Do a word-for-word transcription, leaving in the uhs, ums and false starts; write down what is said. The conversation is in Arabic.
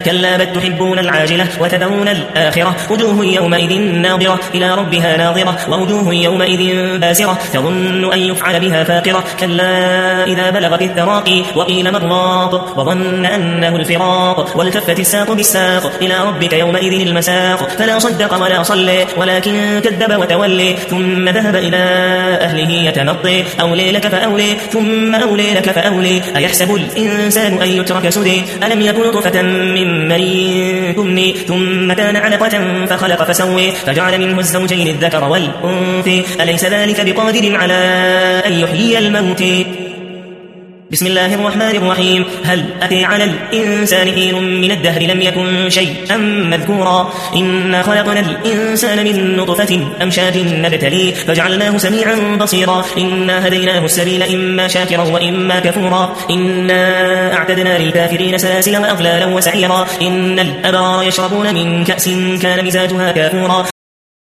كلا بل تحبون العاجلة وتذرون الآخرة وجوه يومئذ ناظرة إلى ربها ناظرة ووجوه يومئذ باسرة تظن أن يفعل بها فاقرة كلا إذا بلغت التراقي وقيل من راق وظن أنه الفراق والتفت الساق بالساق إلى ربك يومئذ المساق فلا صدق ولا صلى ولكن كذب وتولي ثم ذهب إلى أهله يتمطي أولي لك فأولي ثم أولي لك فأولي أيحسب الإنسان أن يترك سدي ألم يكن طفة من مني تمني ثم كان علقة فخلق فسوي فجعل منه الزوجين الذكر والأنثى أليس ذلك بقادر على أن يحيي الموت بسم الله الرحمن الرحيم هل أتى على الإنسان حين من الدهر لم يكن شيئا مذكورا إنا خلقنا الإنسان من نطفة أمشاج نبتليه فجعلناه سميعا بصيرا إنا هديناه السبيل إما شاكرا وإما كفورا إنا أعتدنا للكافرين سلاسل وأغلالا وسعيرا إن الأبرار يشربون من كأس كان مزاجها كافورا